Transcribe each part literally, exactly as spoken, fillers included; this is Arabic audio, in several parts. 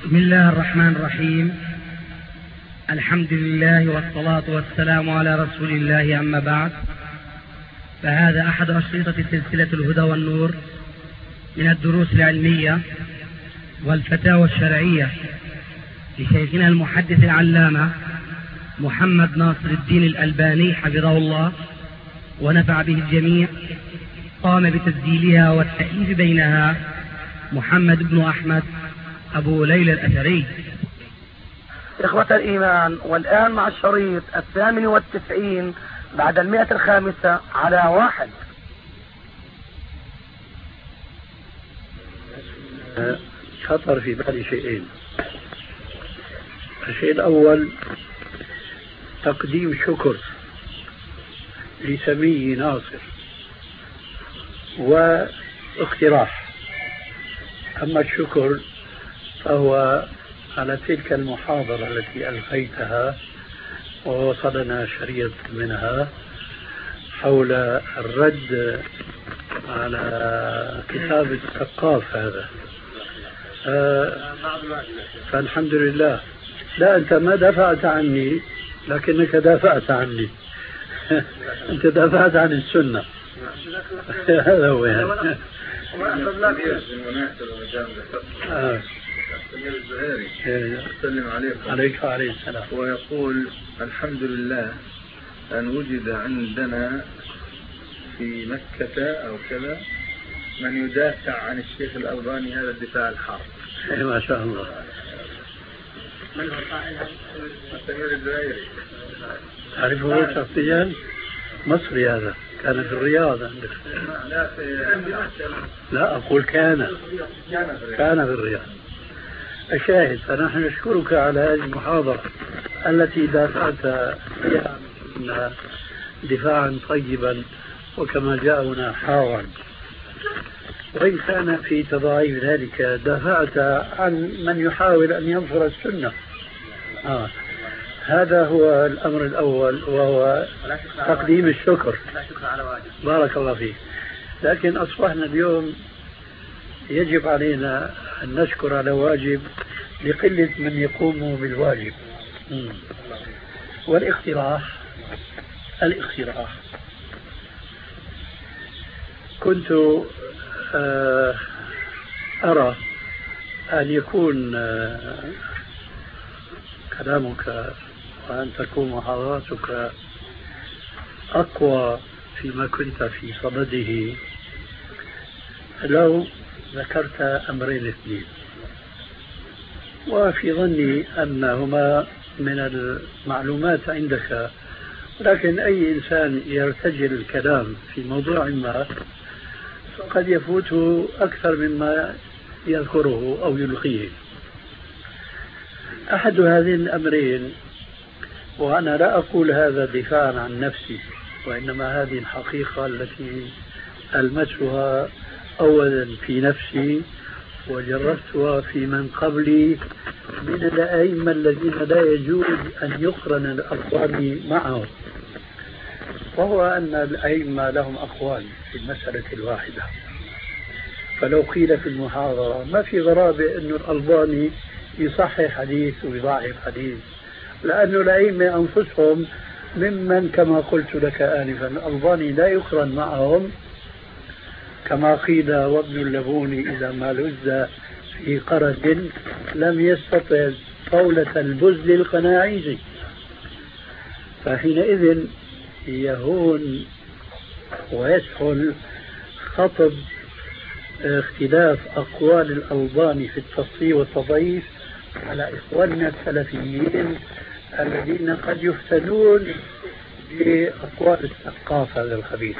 بسم الله الرحمن الرحيم. الحمد لله والصلاة والسلام على رسول الله، أما بعد، فهذا أحد أشرطة سلسلة الهدى والنور من الدروس العلمية والفتاوى الشرعية لشيخنا المحدث العلامة محمد ناصر الدين الألباني حفظه الله ونفع به الجميع. قام بتسجيلها والتأليف بينها محمد بن أحمد أبو ليلى الأثري. إخوة الإيمان، والآن مع الشريط الثامن والتسعين بعد المئة الخامسة على واحد. خطر في بالي شيئين. الشيء الأول تقديم شكر لسمي ناصر واقتراح. أما الشكر فهو على تلك المحاضرة التي ألقيتها ووصلنا شريط منها حول الرد على كتاب الثقاف هذا. فالحمد لله. لا، أنت ما دافعت عني، لكنك دافعت عني. أنت دافعت عن السنة. هذا هو يعني. آه. الزهيري أسلم عليكم. عليك وعليه السلام. ويقول: الحمد لله أن وجد عندنا في مكة أو كذا من يدافع عن الشيخ الألباني هذا الدفاع الحار. ما شاء الله. من هو قائلها؟ السمير الزهيري. تعرفه شخصيا؟ مصري هذا، كان في الرياض عندك. لا في لا أقول كان كان في الرياض. الشاهد، فنحن نشكرك على هذه المحاضرة التي دافعت فيها دفاعا طيبا وكما جاءنا حارا، وإن كان في تضاعيف ذلك دافعت عن من يحاول أن ينصر السنة. آه. هذا هو الأمر الأول، وهو تقديم الشكر. بارك الله فيك. لكن أصبحنا اليوم يجب علينا أن نشكر على واجب لقلة من يقوم بالواجب. مم. والاقتراح الاقتراح كنت أرى أن يكون كلامك وأن تكون محاضراتك أقوى فيما كنت في صدده لو ذكرت أمرين اثنين، وفي ظني أنهما من المعلومات عندك، ولكن أي إنسان يرتجل الكلام في موضوع ما فقد يفوته أكثر مما يذكره أو يلقيه. أحد هذين الأمرين، وأنا لا أقول هذا دفاعا عن نفسي، وإنما هذه الحقيقة التي ألمسها أولا في نفسي وجربتها في من قبلي من الأئمة الذين لا يجوز أن يقرن الأقوال معهم، وهو أن الأئمة لهم أقوال في المسألة الواحدة. فلو قيل في المحاضرة ما في غرابة أن الألباني يصحح حديث ويضاعف حديث، لأن الأئمة أنفسهم ممن كما قلت لك آنفا الألباني لا يقرن معهم، كما قيل: وابن اللبون إذا ما لز في قرد لم يستطع طولة البزل القناعيزي. فحينئذ يهون ويسهل خطب اختلاف أقوال الألباني في التصحيح والتضعيف على إخواننا السلفيين الذين قد يفتنون بأقوال الثقافة هذا الخبيث.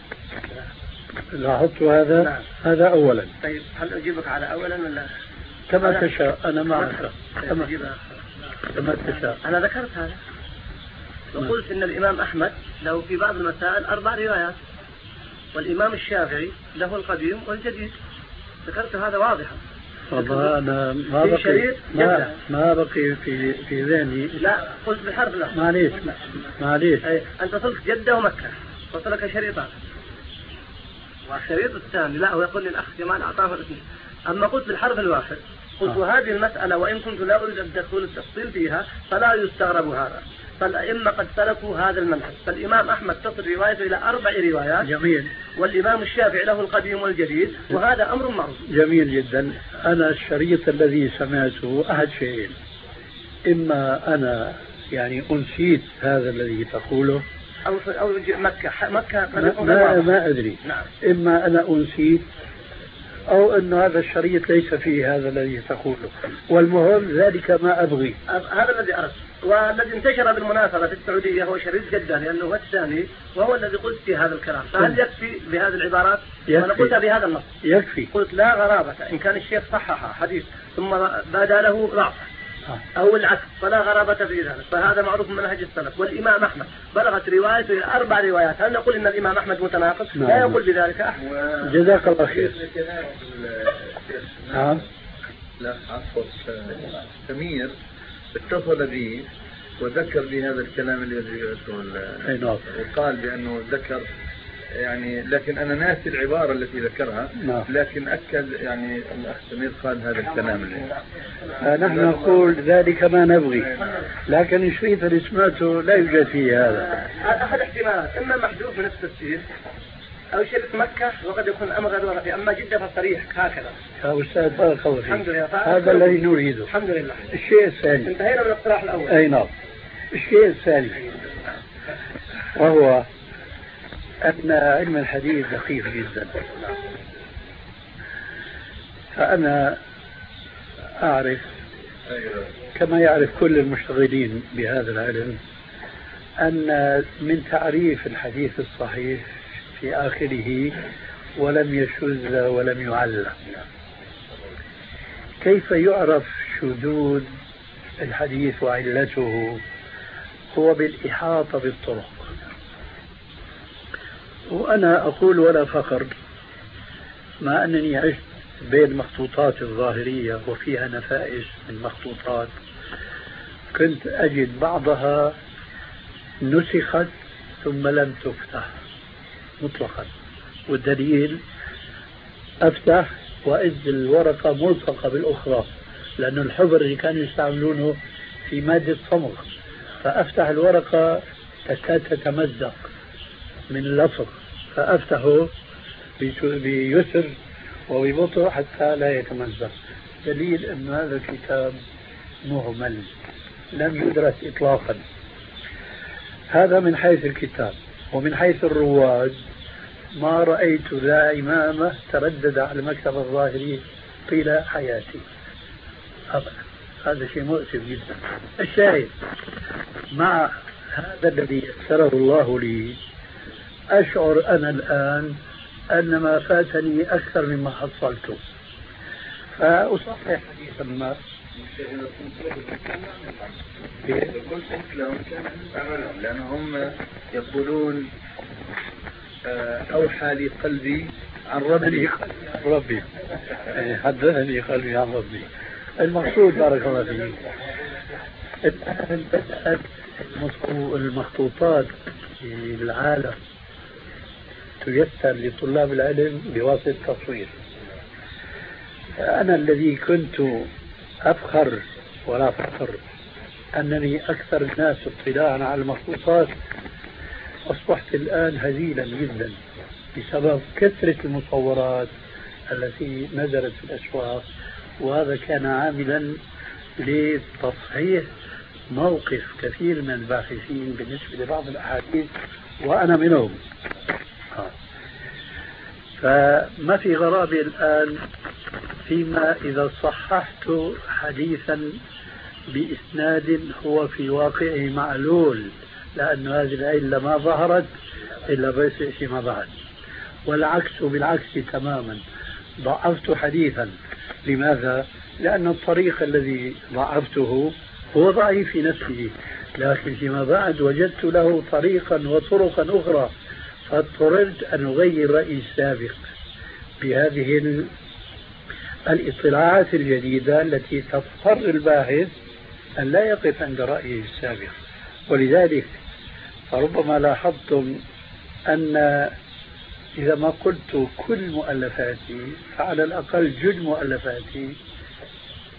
لاحظت هذا؟ نعم. هذا أولا. طيب، هل أجيبك على أولا ولا كما تشاء؟ أنا معك كما, كما تشاء. أنا ذكرت هذا وقلت إن الإمام أحمد له في بعض المسائل أربع روايات، والإمام الشافعي له القديم والجديد. ذكرت هذا واضحا. والله أنا ما بقي ما, ما بقي في في ذهني. لا، قلت بالحرف. لا معليش معليش. أنت قلت جدة ومكة، قلت لك شريطان، والشريط الثاني لا، هو يقول لي الأخ جمال أعطاه الاثنين. أما قلت بالحرف الواحد قلت هذه المسألة وإن كنت لا أريد أن أدخل التفصيل فيها فلا يستغرب هذا، فالأئمة قد سلكوا هذا المنهج. فالإمام أحمد تصل روايته إلى أربع روايات. جميل. والإمام الشافعي له القديم والجديد، وهذا أمر معروف. جميل جدا. أنا الشريط الذي سمعته أحد شيئين: إما أنا يعني أنسيت هذا الذي تقوله أو أو مكة مكة ما, ما, ما أدري. نعم. إما أنا أنسيت أو أن هذا الشريط ليس فيه هذا الذي تقوله، والمهم ذلك ما أبغي. هذا الذي أردت، والذي انتشر بالمناسبة في السعودية هو شريط جدة، لأنه هو الثاني وهو الذي قلت في هذا الكلام. فهل يكفي بهذه العبارات؟ أنا قلتها بهذا النص. يكفي. قلت لا غرابة إن كان الشيخ صحح حديث ثم بدا له ضعف أو العكس فلا غرابة في ذلك، فهذا معروف من منهج السلف. والإمام أحمد بلغت روايته إلى أربع روايات، هل نقول إن الإمام أحمد متناقض؟ نعم. لا يقول بذلك أحد. جزاك الله خير. نعم. لا عفوا سمير اتصل بي وذكر بهذا الكلام اللي ذكرته، وقال بأنه ذكر يعني، لكن أنا ناسي العبارة التي ذكرها. نعم. لكن أكد يعني الأخ سمير قال هذا الكلام اللي نحن نقول ذلك ما نبغي، لكن الشريط اللي سمعته لا يوجد فيه هذا. أحد احتمالات، إما محذوف من التفسير أو شريط مكة وقد يكون أمر غير فيه، أما جدة فصريح هكذا. يا أستاذ بارك الله فيك. الحمد لله. هذا الذي نريده. الحمد لله. الشيء الثاني. انتهينا من الاقتراح الأول. أي نعم. الشيء الثاني وهو أن علم الحديث دقيق جدا. فأنا أعرف كما يعرف كل المشتغلين بهذا العلم أن من تعريف الحديث الصحيح في آخره ولم يشذ ولم يعل. كيف يعرف شذوذ الحديث وعلته؟ هو بالإحاطة بالطرق. وأنا أقول ولا فخر، مع أنني عشت بين مخطوطات الظاهرية وفيها نفائس من مخطوطات، كنت أجد بعضها نسخت ثم لم تفتح مطلقا، والدليل أفتح وإذ الورقة ملصقة بالأخرى، لأن الحبر اللي كانوا يستعملونه في مادة صمغ، فأفتح الورقة تكاد تتمزق من اللصق، فأفتحه بيسر وببطء حتى لا يتمزق. دليل أن هذا الكتاب مهمل لم يدرس إطلاقا. هذا من حيث الكتاب. ومن حيث الرواد ما رأيت ذا إمامة تردد على المكتب الظاهري طيلة حياتي أبدا. هذا شيء مؤسف جدا. الشاهد، مع هذا الذي يسره الله لي أشعر أنا الآن أن ما فاتني أكثر مما حصلته، فأصحح حديثا ما لأنهم يقولون أوحى لي قلبي عن ربي ربي حدثني قلبي عن ربي. المقصود بارك الله فيك، الآن بدأت المخطوطات في العالم تيسر لطلاب العلم بواسطة التصوير. أنا الذي كنت أفخر ولا فخر أنني أكثر الناس اطلاعا على المخطوطات، أصبحت الآن هزيلا جدا بسبب كثرة المصورات التي نزلت في الأسواق، وهذا كان عاملا لتصحيح موقف كثير من الباحثين بالنسبة لبعض الأحاديث وأنا منهم. فما في غرابة الآن فيما إذا صححت حديثا بإسناد هو في واقعه معلول، لأن هذه العلة ما ظهرت إلا بس فيما بعد. والعكس بالعكس تماما، ضعفت حديثا. لماذا؟ لأن الطريق الذي ضعفته هو ضعيف في نفسه، لكن فيما بعد وجدت له طريقا وطرقا أخرى، فاضطررت أن أغير رأيي السابق بهذه الاطلاعات الجديدة التي تضطر الباحث أن لا يقف عند رأيه السابق. ولذلك فربما لاحظتم أن إذا ما قلت كل مؤلفاتي فعلى الأقل جل مؤلفاتي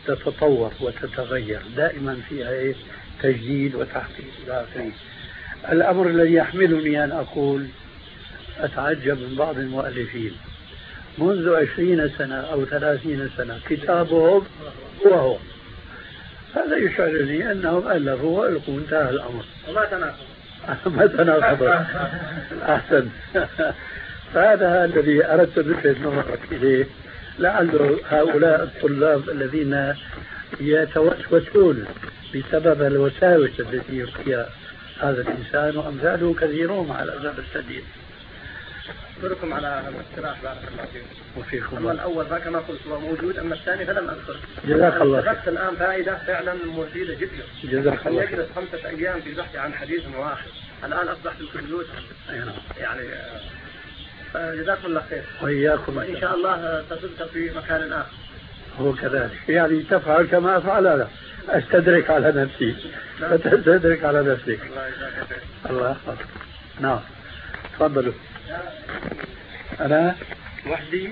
تتطور وتتغير دائما، فيها إيه؟ تجديد وتحقيق إلى آخره. الأمر الذي يحملني أن أقول أتعجب من بعض المؤلفين منذ عشرين سنة أو ثلاثين سنة كتابهم هو هو، هذا يشعرني أنهم ألفوا وألقوا، انتهى الأمر وما تناقض ما تناقض. أحسن. فهذا الذي أردت أن ألفت نظرك إليه، لعل هؤلاء الطلاب الذين يتوسوسون بسبب الوساوس التي يلقيها هذا الإنسان وأمثاله كثيرون على الأسف الشديد. أشكركم على الاقتراح، بارك الله فيكم. وفيكم. أما الأول كما قلت هو موجود، أما الثاني فلم أذكر. جزاك الله خير. أخذت الآن فائدة فعلا مفيدة جدا. جزاك الله خير. يجلس خمسة أيام في البحث عن حديث واحد، الآن أصبح في الكمبيوتر. يعني جزاكم الله خير. وإياكم. وإن شاء الله تصدق في مكان آخر. هو كذلك، يعني تفعل كما أفعل أنا، أستدرك على نفسي فتستدرك على نفسك. الله يحفظك. نعم تفضلوا. أنا وحدي.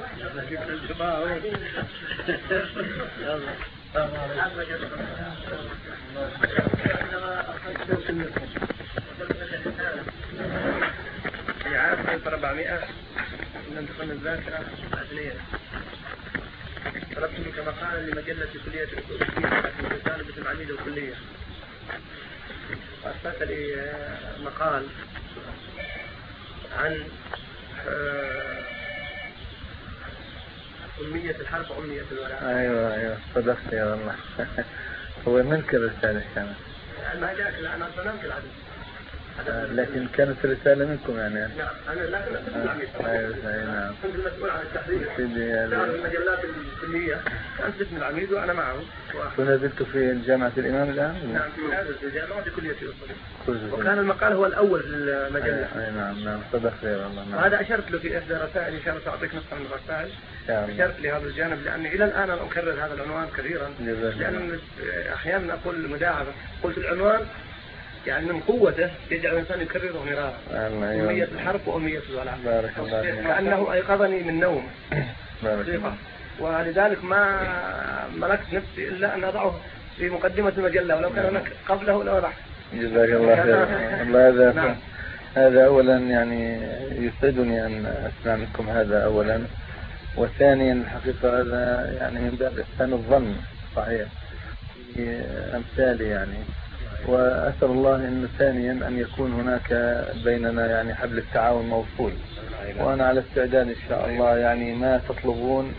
في عام ألف وأربعمائة لم تكن الذاكرة عدلية. طلبت منك مقالا لمجلة كلية الأصولية في رسالة باسم عميد الكلية، وأرسلت لي مقال عن أمية الحرب وأمية الولاء. أيوة أيوة صدقت يا والله. هو منك الرسالة كانت؟ ما جاءك الآن أصلا منك العدد. آه لكن كانت رسالة منكم يعني. نعم أنا لا كنت العميد. أيوة نعم. كنت المسؤول عن التحرير. سيدي المجلات الكلية كانت باسم العميد وأنا معه. كنا زلت في جامعة الإمام الآن؟ نعم في جامعة كلية الأصول. وكان المقال هو الأول في المجلة. أي نعم نعم صدقت يا والله. نعم. وهذا أشرت له في إحدى رسائل، إن شاء الله سأعطيك نسخة من الرسائل. أشرت لهذا الجانب لأني إلى الآن أنا أكرر هذا العنوان كثيرا، لأن أحيانا أقول مداعبة قلت العنوان يعني من قوته يجعل الإنسان يكرره مرارا. أمية الحرب وأمية الولاء. بارك الله فيك. كأنه أيقظني من نوم. بارك الله. ولذلك ما ملكت نفسي إلا أن أضعه في مقدمة المجلة، ولو كان هناك قبله لو راح. جزاك الله خير. الله هذا نعم. هذا أولا يعني يسعدني أن أسمع منكم هذا أولا، وثانيا الحقيقة هذا يعني من باب إحسان الظن صحيح في أمثالي يعني، وأسأل الله إنه ثانيا أن يكون هناك بيننا يعني حبل التعاون موصول، وأنا على استعداد إن شاء الله يعني ما تطلبون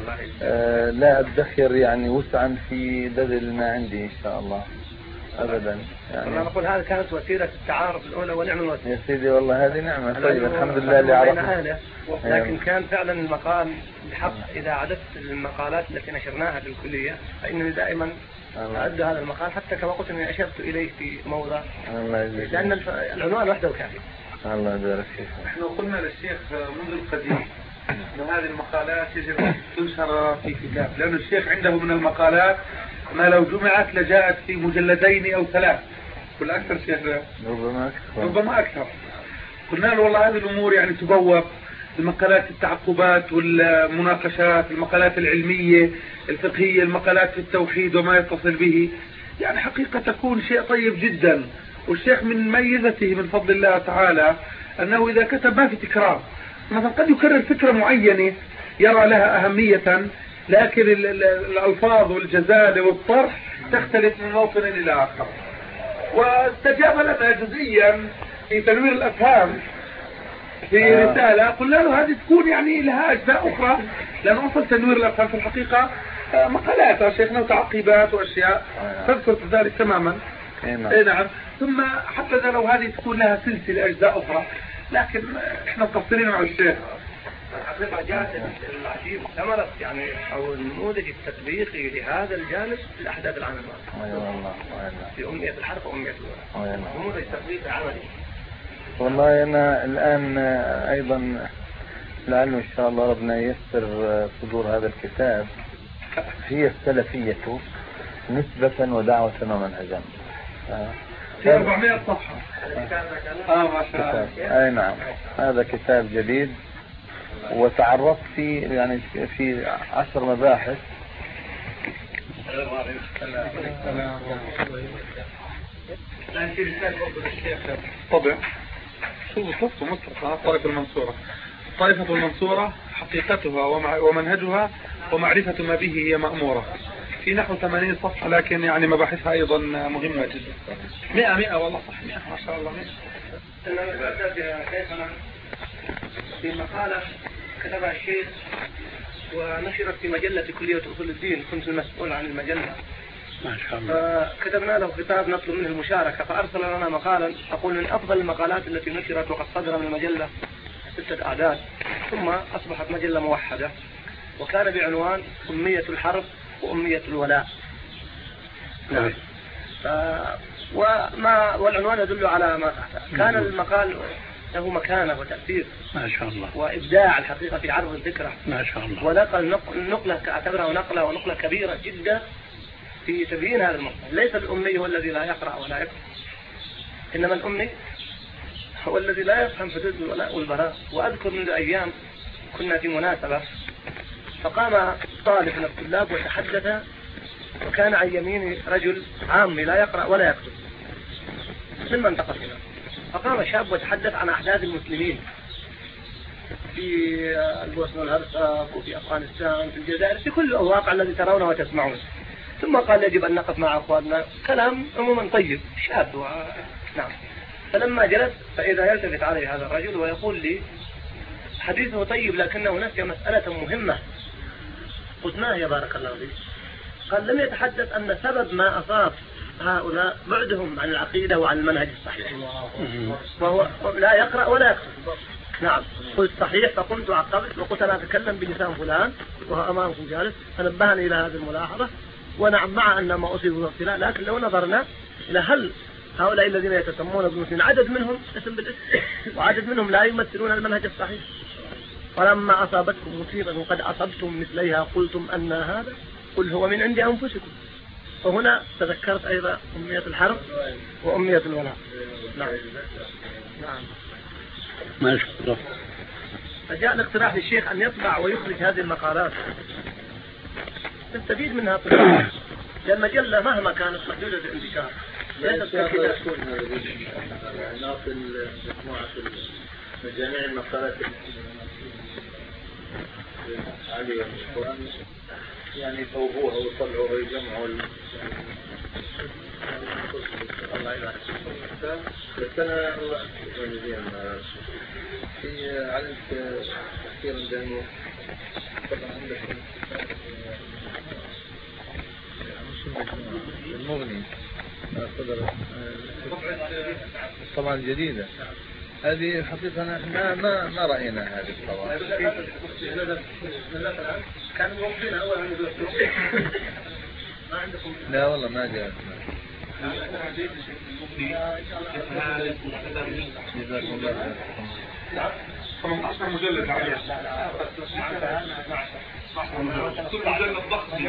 آه لا أدخر يعني وسعا في بذل ما عندي إن شاء الله أبدا. يعني أنا أقول هذه كانت وسيلة التعارف الأولى ونعم الوسيلة. يا سيدي والله هذه نعمة. طيب الحمد لله اللي عرفنا. لكن كان فعلا المقال بحق إذا عددت المقالات التي نشرناها في الكلية فإنني دائما أعد هذا المقال، حتى كما قلت أني أشرت إليه في موضع لأن العنوان وحده كافي. الله يبارك فيك. نحن قلنا للشيخ منذ القديم أن هذه المقالات يجب أن تنشر في كتاب، لأن الشيخ عنده من المقالات ما لو جمعت لجاءت في مجلدين أو ثلاث ولا أكثر. شيخ ربما أكثر ربما أكثر. قلنا له والله هذه الأمور يعني تبوب المقالات التعقبات والمناقشات، المقالات العلمية الفقهية، المقالات في التوحيد وما يتصل به، يعني حقيقة تكون شيء طيب جدا. والشيخ من ميزته من فضل الله تعالى أنه إذا كتب ما في تكرار، مثلا قد يكرر فكرة معينة يرى لها أهمية، لكن الألفاظ والجزالة والطرح تختلف من موطن إلى آخر. واستجاب لنا جزئيا في تنوير الأفهام في رسالة قلنا له هذه تكون يعني لها أجزاء أخرى، لأن أصل تنوير الأفهام في الحقيقة مقالات يا شيخنا وتعقيبات وأشياء تذكر ذلك تماما. اي نعم. ثم حتى لو هذه تكون لها سلسلة أجزاء أخرى، لكن احنا مقصرين مع الشيخ. الحقيقة جاءت العجيب ثمرت يعني أو النموذج التطبيقي لهذا الجانب في الأحداث العامة في أمية الحرب وأمية الولاء، نموذج تطبيقي عملي. والله أنا الآن أيضا لعله إن شاء الله ربنا ييسر صدور هذا الكتاب، هي السلفية نسبة ودعوة ومنهجا، في أربعمائة صفحة. آه ما شاء الله. أي نعم. هذا كتاب جديد وتعرفت فيه يعني في عشر مباحث طبعا شو شفتوا مطرقة الطائفة المنصورة. الطائفة المنصورة حقيقتها ومنهجها ومعرفة ما به هي مأمورة في نحو ثمانين صفحة، لكن يعني مباحثها أيضا مهمة جدا. مئة مئة والله صح، مئة ما شاء الله مئة. في مقالة كتبها الشيخ ونشرت في مجلة كلية أصول الدين، كنت المسؤول عن المجلة ما شاء الله. فكتبنا له خطاب نطلب منه المشاركة، فأرسل لنا مقالا أقول من أفضل المقالات التي نشرت وقد صدر من المجلة ستة أعداد، ثم أصبحت مجلة موحدة، وكان بعنوان أمية الحرب وأمية الولاء. نعم. ف... وما والعنوان يدل على ما تحت. كان المقال له مكانة وتأثير ما شاء الله، وإبداع الحقيقة في عرض الذكرى ما شاء الله، ونقل نقلة أعتبرها نقلة ونقلة كبيرة جدا في تبيين هذا الموضوع. ليس الأمي هو الذي لا يقرأ ولا يكتب، إنما الأمي هو الذي لا يفهم حدود الولاء والبراء. وأذكر منذ أيام كنا في مناسبة فقام طالب من الطلاب وتحدث، وكان عن يميني رجل عامي لا يقرأ ولا يكتب من منطقتنا، فقام شاب وتحدث عن أحداث المسلمين في البوسنة والهرسك وفي أفغانستان في الجزائر في كل الواقع الذي ترونه وتسمعون، ثم قال يجب أن نقف مع أخواننا. كلام عموما طيب شاب و... نعم. فلما جلس فإذا يلتفت علي هذا الرجل ويقول لي حديثه طيب لكنه نسي مسألة مهمة. قلت ما هي بارك الله فيك؟ قال لم يتحدث أن سبب ما أصاب هؤلاء بعدهم عن العقيدة وعن المنهج الصحيح، وهو لا يقرأ ولا يكتب. نعم. قلت صحيح، فقمت وعقبت وقلت أنا أتكلم بلسان فلان وهو أمامكم جالس، فنبهني إلى هذه الملاحظة. ونعم مع أن ما أصيبوا بالابتلاء، لكن لو نظرنا إلى هل هؤلاء الذين يتسمون بالمسلمين عدد منهم اسم بالاسم وعدد منهم لا يمثلون المنهج الصحيح. ولما أصابتكم مصيبة وقد أصبتم مثليها قلتم أن هذا، قل هو من عند أنفسكم. وهنا تذكرت أيضا أمية الحرب وأمية الولاء. نعم. نعم. ما شاء الله. فجاء الاقتراح للشيخ أن يطبع ويخرج هذه المقالات تستفيد منها طبعا، لأن المجلة مهما كانت محدودة الانتشار ليست ككذا. ناقل مجموعة مجاميع المقالات عليها القرآن يعني يصوبوها ويطلعوها ويجمعوا الله يبارك فيك. بس أنا في علمت كثيرا بأنه طبعا عندك المغني طبعا جديدة هذه حقيقة ما ما ما رأينا هذه الطبعا. كانوا موجودين أول عن ما عندكم؟ لا والله ما جاءت. جزاكم الله خير. ثمانية عشر مجلد عليه. كل مجلد ضخم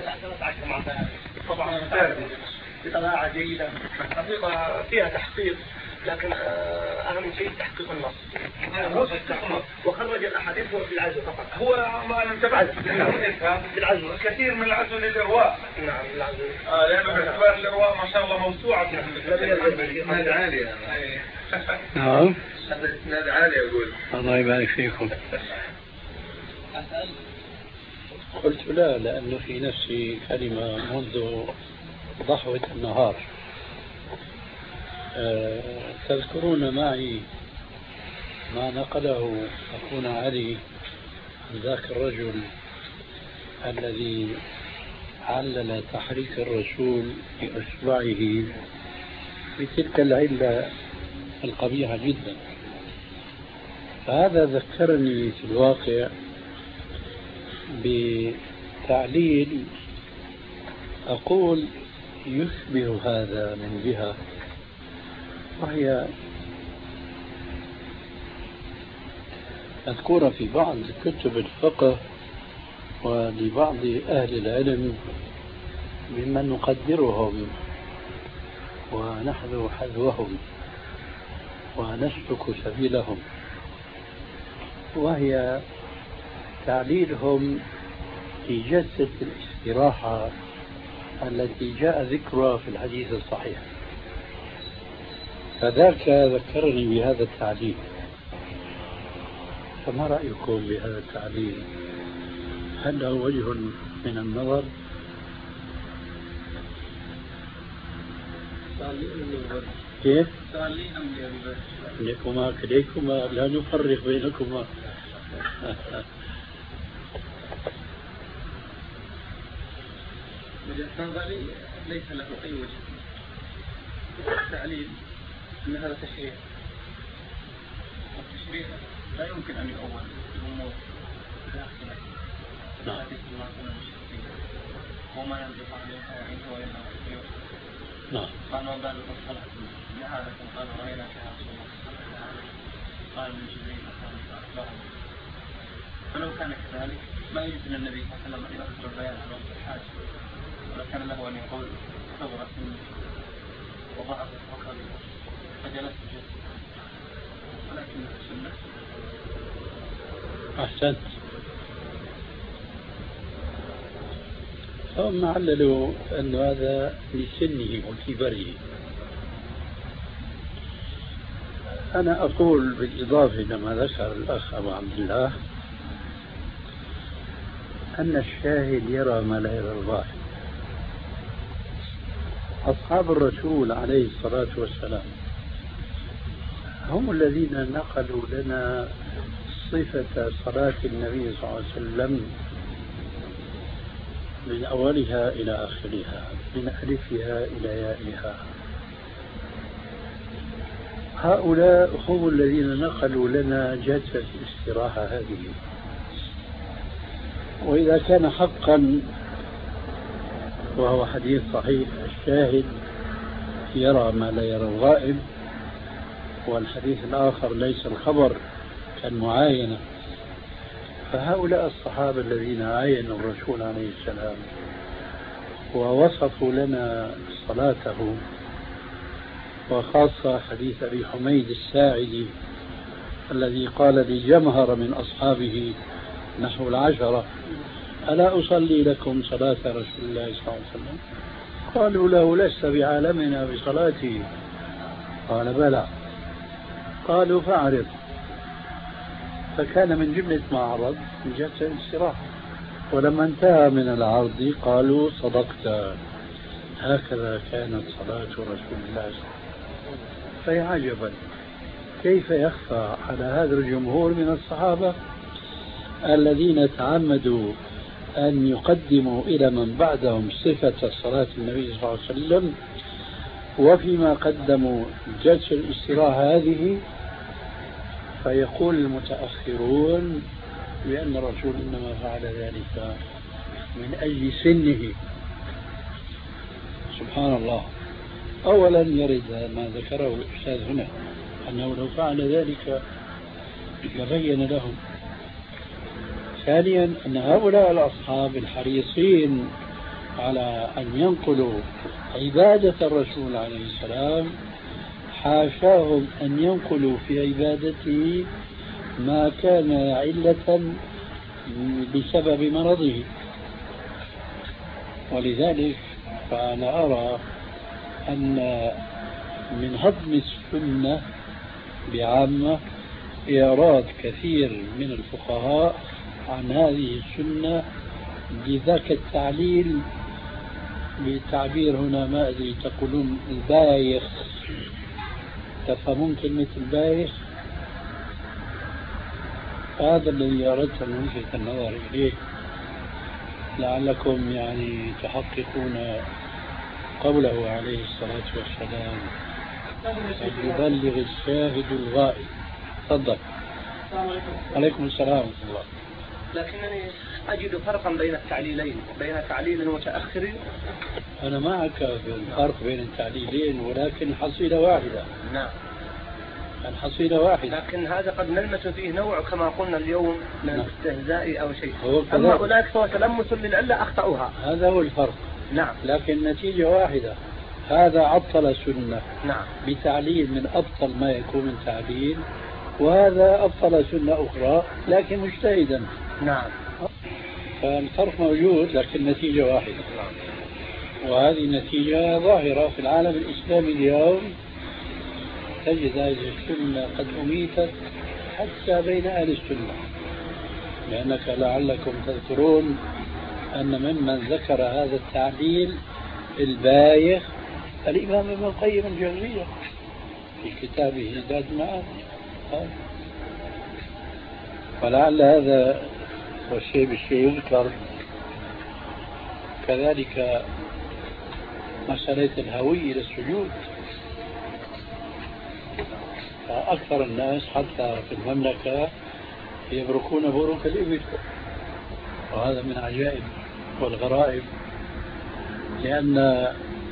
طبعا ممتازة بطباعة جيدة حقيقة فيها تحقيق، لكن أهم شيء تحقيق النص. وخرج الأحاديث هو في العزو فقط. هو ما انتبهت في العزو كثير من العزو للإرواء. نعم العزو. آه لأنه باعتبار الإرواء ما شاء الله موسوعة في إسناد عالي. نعم. هذا إسناد عالي أقول. الله يبارك فيكم. قلت لا، لأنه في نفسي كلمة منذ ضحوة النهار. أه تذكرون معي ما نقله أخونا علي عن ذاك الرجل الذي علل تحريك الرسول بإصبعه بتلك العلة القبيحة جدا. فهذا ذكرني في الواقع بتعليل أقول يشبه هذا من جهة، وهي مذكورة في بعض كتب الفقه ولبعض أهل العلم ممن نقدرهم ونحذو حذوهم ونسلك سبيلهم، وهي تعليلهم في جلسة الاستراحة التي جاء ذكرها في الحديث الصحيح، فذاك ذكرني بهذا التعليل. فما رأيكم بهذا التعليل؟ هل له وجه من النظر؟ كيف؟ لكما كليكما لا نفرق بينكما. وجهة نظري ليس له أي وجه. التعليل أن هذا تشريع، والتشريع لا يمكن أن يؤول الأمور داخلة الحديث الله صلى الله عليه وسلم وما ينطق عن الهوى إن هو إلا وحي يوحى. نعم. قال وما بال الصلاة بهذا قال رأينا فيها رسول الله صلى الله عليه وسلم قال من جبريل أخبرني فأخبرني. فلو كان كذلك ما يجوز للنبي صلى الله عليه وسلم أن يؤخر البيان عن وقت الحاجة، ولا كان له أن يقول صبرت مني وضعفت فقري فجلست جلسة، ولكن السنة. أحسنت. هم عللوا أن هذا لسنه وكبره. أنا أقول بالإضافة لما ذكر الأخ أبو عبد الله أن الشاهد يرى ما لا يرى الغائب. أصحاب الرسول عليه الصلاة والسلام هم الذين نقلوا لنا صفة صلاة النبي صلى الله عليه وسلم من أولها إلى آخرها، من ألفها إلى يائها. هؤلاء هم الذين نقلوا لنا جلسة الاستراحة هذه. وإذا كان حقا وهو حديث صحيح الشاهد يرى ما لا يرى الغائب، والحديث الآخر ليس الخبر كالمعاينة، فهؤلاء الصحابة الذين عاينوا الرسول عليه السلام ووصفوا لنا صلاته، وخاصة حديث أبي حميد الساعدي الذي قال لجمهر من أصحابه نحو العشرة: ألا أصلي لكم صلاة رسول الله صلى الله عليه وسلم؟ قالوا له: لست بعالمنا بصلاته. قال: بلى. قالوا: فاعرض. فكان من جملة ما عرض جلسة الاستراحة، ولما انتهى من العرض قالوا: صدقت، هكذا كانت صلاة رسول الله صلى الله عليه وسلم. فيا عجبا كيف يخفى على هذا الجمهور من الصحابة الذين تعمدوا أن يقدموا إلى من بعدهم صفة صلاة النبي صلى الله عليه وسلم، وفيما قدموا جلسة الاستراحة هذه فيقول المتأخرون بأن الرسول إنما فعل ذلك من أجل سنه. سبحان الله. أولا يرد ما ذكره الأستاذ هنا أنه لو فعل ذلك لبين لهم. ثانيا أن هؤلاء الأصحاب الحريصين على أن ينقلوا عبادة الرسول عليه السلام حاشاهم أن ينقلوا في عبادته ما كان علة بسبب مرضه. ولذلك فأنا أرى أن من هضم السنة بعامة إيراد كثير من الفقهاء عن هذه السنة بذاك التعليل، بالتعبير هنا ما أدري تقولون البايخ، تفهمون كلمة البايخ؟ هذا الذي أردت أن ألفت النظر إليه لعلكم يعني تحققون قوله عليه الصلاة والسلام: يبلغ الشاهد الغائب. تفضل. عليكم السلام ورحمة الله. لكنني أجد فرقا بين التعليلين، بين تعليل متأخر. أنا معك في الفرق بين التعليلين، ولكن حصيلة واحدة. نعم، الحصيلة واحدة، لكن هذا قد نلمس فيه نوع كما قلنا اليوم من نعم. الاستهزاء أو شيء. أما هناك فهو تلمس للعلة أخطأها. هذا هو الفرق. نعم، لكن النتيجة واحدة. هذا عطل سنة نعم بتعليل من أبطل ما يكون من تعليل، وهذا أبطل سنة أخرى لكن مجتهدا. نعم، فالفرق موجود لكن النتيجة واحدة. وهذه نتيجة ظاهرة في العالم الإسلامي اليوم. تجد هذه السنة قد أميتت حتى بين أهل السنة، لأنك لعلكم تذكرون أن ممن ذكر هذا التعليل البايخ الإمام ابن القيم الجوزية في كتابه زاد المعاد. ولعل هذا والشيء بالشيء يذكر. كذلك مسألة الهوي إلى السجود، أكثر الناس حتى في المملكة يبركون بروك الإبل، وهذا من عجائب والغرائب، لأن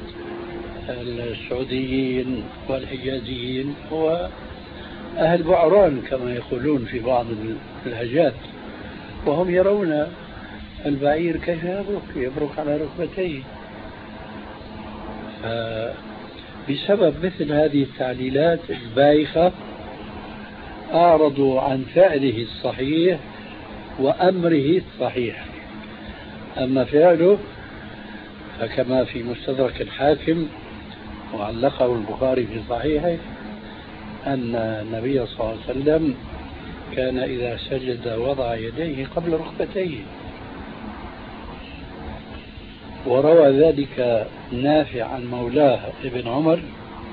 السعوديين والحجازيين هو أهل بعران كما يقولون في بعض اللهجات، وهم يرون البعير كيف يبرك يبرك على ركبتيه. بسبب مثل هذه التعليلات البايخة أعرضوا عن فعله الصحيح وأمره الصحيح. أما فعله فكما في مستدرك الحاكم وعلقه البخاري في صحيحه أن النبي صلى الله عليه وسلم كان إذا سجد وضع يديه قبل ركبتيه، وروى ذلك نافع عن مولاه ابن عمر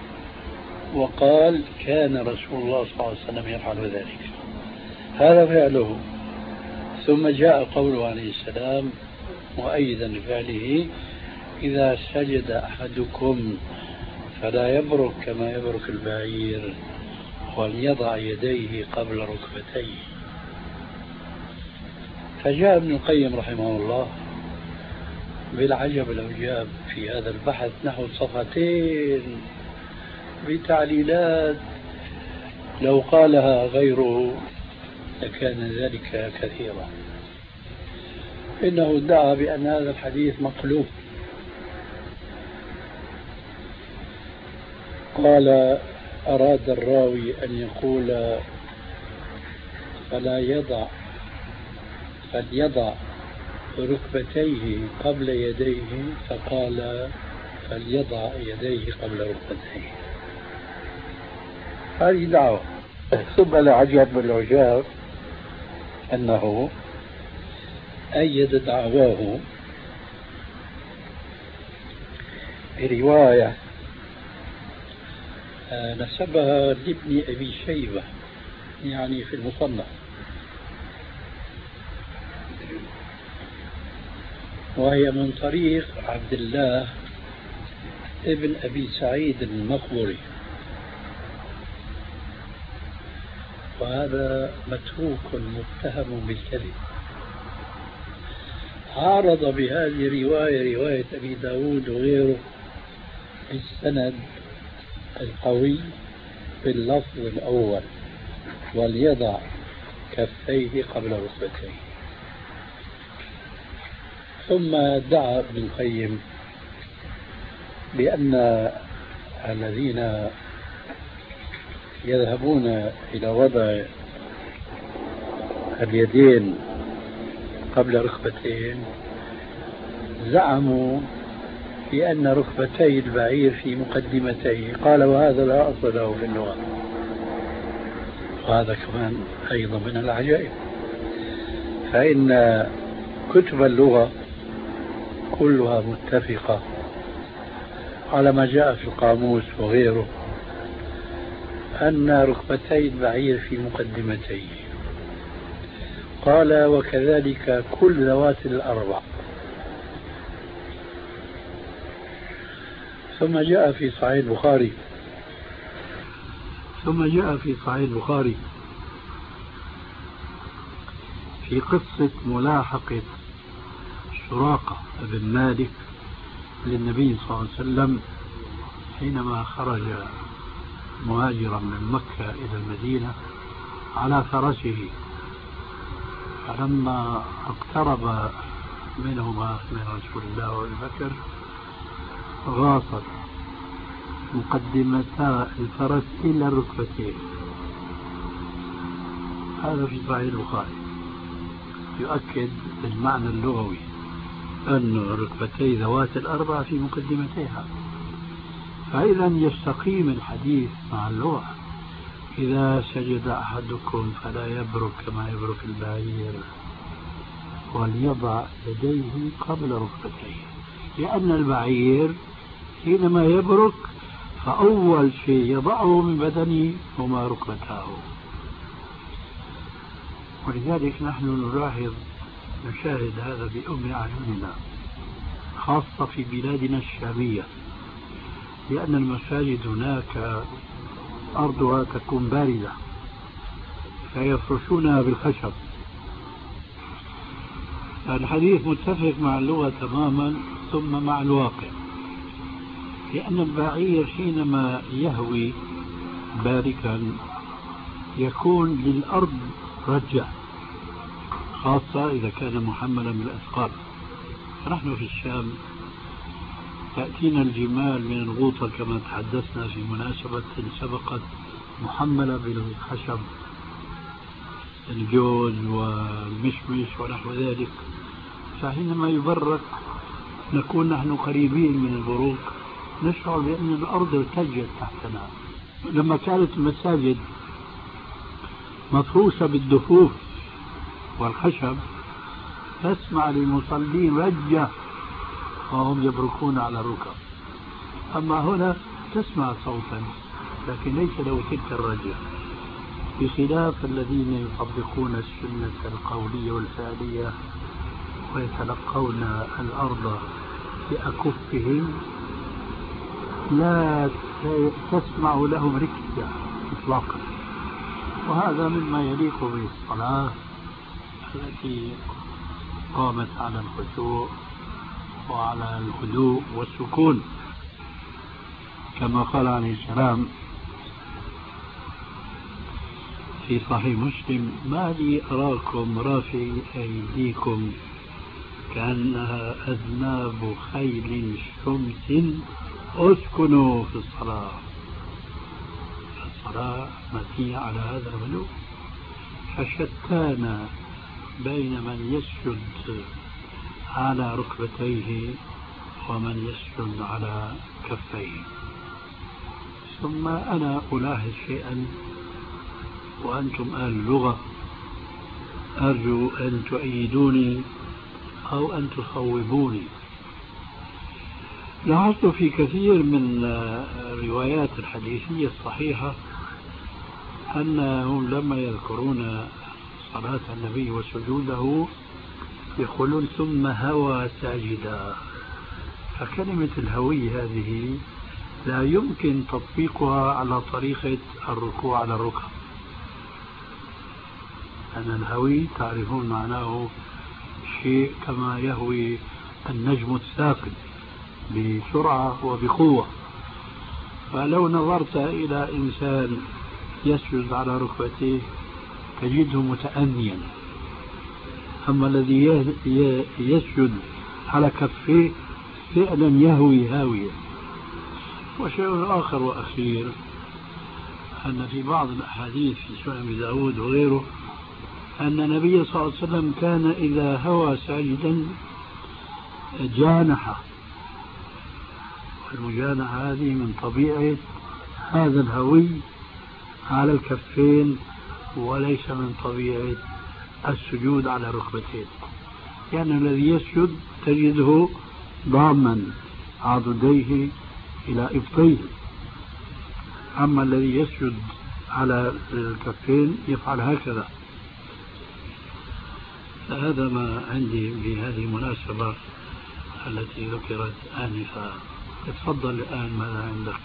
وقال كان رسول الله صلى الله عليه وسلم يفعل ذلك. هذا فعله. ثم جاء قوله عليه السلام مؤيدا لفعله إذا سجد أحدكم فلا يبرك كما يبرك البعير وليضع يديه قبل ركبتيه. فجاء ابن القيم رحمه الله بالعجب العجاب في هذا البحث نحو صفحتين بتعليلات لو قالها غيره لكان ذلك كثيرا. إنه ادعى بأن هذا الحديث مقلوب، قال أراد الراوي أن يقول فلا يضع فليضع ركبتيه قبل يديه فقال فليضع يديه قبل ركبتيه. هذه دعوة. ثم العجب العجاب أنه أيد دعواه برواية نسبها لابن أبي شيبة يعني في المصنف، وهي من طريق عبد الله ابن أبي سعيد المقبري، وهذا متروك متهم بالكذب. عارض بهذه الرواية رواية أبي داود وغيره بالسند القوي باللفظ الأول وليضع كفيه قبل ركبتيه. ثم ادعى ابن القيم بأن الذين يذهبون إلى وضع اليدين قبل ركبتين زعموا بأن ركبتي البعير في مقدمتيه. قال وهذا لا أصل له في اللغة، وهذا كمان أيضا من العجائب، فإن كتب اللغة كلها متفقة على ما جاء في القاموس وغيره أن ركبتي البعير في مقدمتيه. قال وكذلك كل ذوات الأربع. ثم جاء في صحيح البخاري ثم جاء في صحيح البخاري في قصة ملاحقة سراقة بن مالك للنبي صلى الله عليه وسلم حينما خرج مهاجرا من مكة إلى المدينة على فرسه، فلما اقترب منهما من رسول الله وأبي بكر غاصت مقدمتا الفرس إلى الركبتين. هذا في صحيح البخاري يؤكد المعنى اللغوي أن ركبتي ذوات الأربع في مقدمتيها. فإذا يستقيم الحديث مع اللغة. إذا سجد أحدكم فلا يبرك كما يبرك البعير وليضع يديه قبل ركبتيه، لأن البعير حينما يبرك فأول شيء يضعه من بدنه هما ركبتاه. ولذلك نحن نلاحظ نشاهد هذا بأم أعيننا خاصة في بلادنا الشامية، لأن المساجد هناك أرضها تكون باردة فيفرشونها بالخشب. الحديث متفق مع اللغة تماما ثم مع الواقع، لأن البعير حينما يهوي باركا يكون للأرض رجع، خاصة إذا كان محملا بالأثقال. فنحن في الشام تأتينا الجمال من الغوطة كما تحدثنا في مناسبة سبقت محملة بالخشب، الجوز والمشمش ونحو ذلك. فحينما يبرك نكون نحن قريبين من البروك، نشعر بأن الأرض ارتجت تحتنا. لما كانت المساجد مفروشة بالدفوف والخشب تسمع للمصلين رجة وهم يبركون على الركب. أما هنا تسمع صوتا لكن ليس له تلك الرجة، بخلاف الذين يطبقون السنة القولية والفعلية ويتلقون الأرض بأكفهم لا تسمع لهم ركزة إطلاقا. وهذا مما يليق بالصلاة التي قامت على الخشوع وعلى الهدوء والسكون، كما قال عليه السلام في صحيح مسلم: ما لي أراكم رافعي أيديكم كأنها أذناب خيل شمس اسكنوا في الصلاة. الصلاة مبنية على هذا الهدوء. فشتان بين من يسجد على ركبتيه ومن يسجد على كفيه. ثم أنا ألاحظ شيئا وأنتم أهل اللغة، أرجو أن تؤيدوني أو أن تصوبوني. لاحظت في كثير من الروايات الحديثية الصحيحة أنهم لما يذكرون صلاة النبي وسجوده يقولون ثم هوى ساجدا. فكلمة الهوي هذه لا يمكن تطبيقها على طريقة الركوع على الركب، أن الهوي تعرفون معناه شيء كما يهوي النجم الثاقب بسرعة وبقوة. فلو نظرت إلى إنسان يسجد على ركبتيه تجده متأنيا، أما الذي يسجد على كفيه فعلا يهوي هاوية. وشيء آخر وأخير أن في بعض الأحاديث في سنن أبي داود وغيره أن النبي صلى الله عليه وسلم كان إذا هوى ساجدا جانح. والمجانحة هذه من طبيعة هذا الهوي على الكفين وليس من طبيعة السجود على الركبتين، يعني الذي يسجد تجده ضاما عضديه إلى إبطيه، أما الذي يسجد على الكفين يفعل هكذا. هذا ما عندي بهذه المناسبة التي ذكرت آنفا. تفضل الآن، ماذا عندك؟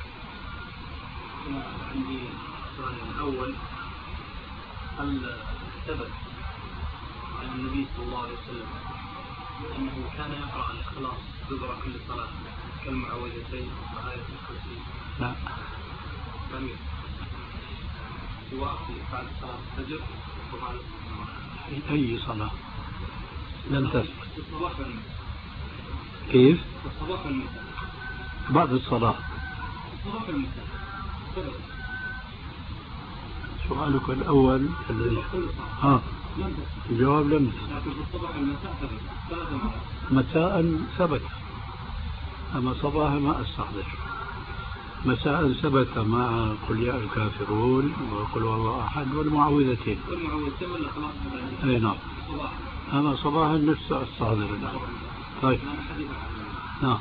عندي السؤال الأول: هل ثبت عن النبي صلى الله عليه وسلم أنه كان يقرأ الإخلاص دبر كل صلاة كالمعوذتين وآية الكرسي؟ لا. لم يثبت، سواء في بعد صلاة الفجر وبعد في أي صلاة لم تثبت. الصباح والمساء. كيف؟ الصباح والمساء. بعد الصلاة. الصباح والمساء ثبت. سؤالك الأول الذي ها الجواب لم لكن في الصباح والمساء ثبت ثلاث مرات. مساء ثبت، أما صباحا ما أستحضر. مساء ثبت مع قل يا الكافرون وقل والله أحد والمعوذتين. والمعوذتين ولا خلاص؟ أي نعم. أما صباحا نفسه أستحضر الآن. طيب. نعم.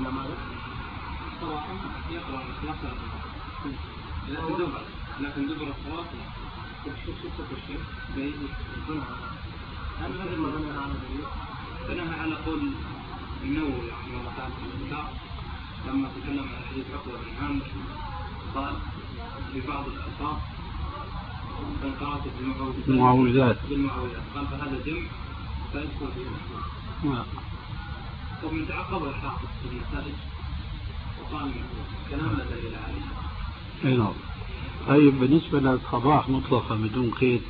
صباحا يقرأ يقرأ لكن دبر لكن دبر الصلاة شوف شوف شوف الشيخ بعيد يكون هل هذا ما بنى على ذلك؟ بناها على قول النووي رحمه الله تعالى في الكتاب لما تكلم عن حديث عقبة بن عامر قال في بعض الألفاظ من قرأت بالمعوذات بالمعوذات قال فهذا جمع فيدخل فيه نعم. ومن تعقب الحافظ في المسائل وقال كلام لا دليل عليه. اي نعم. طيب بالنسبة للصباح مطلقة بدون قيد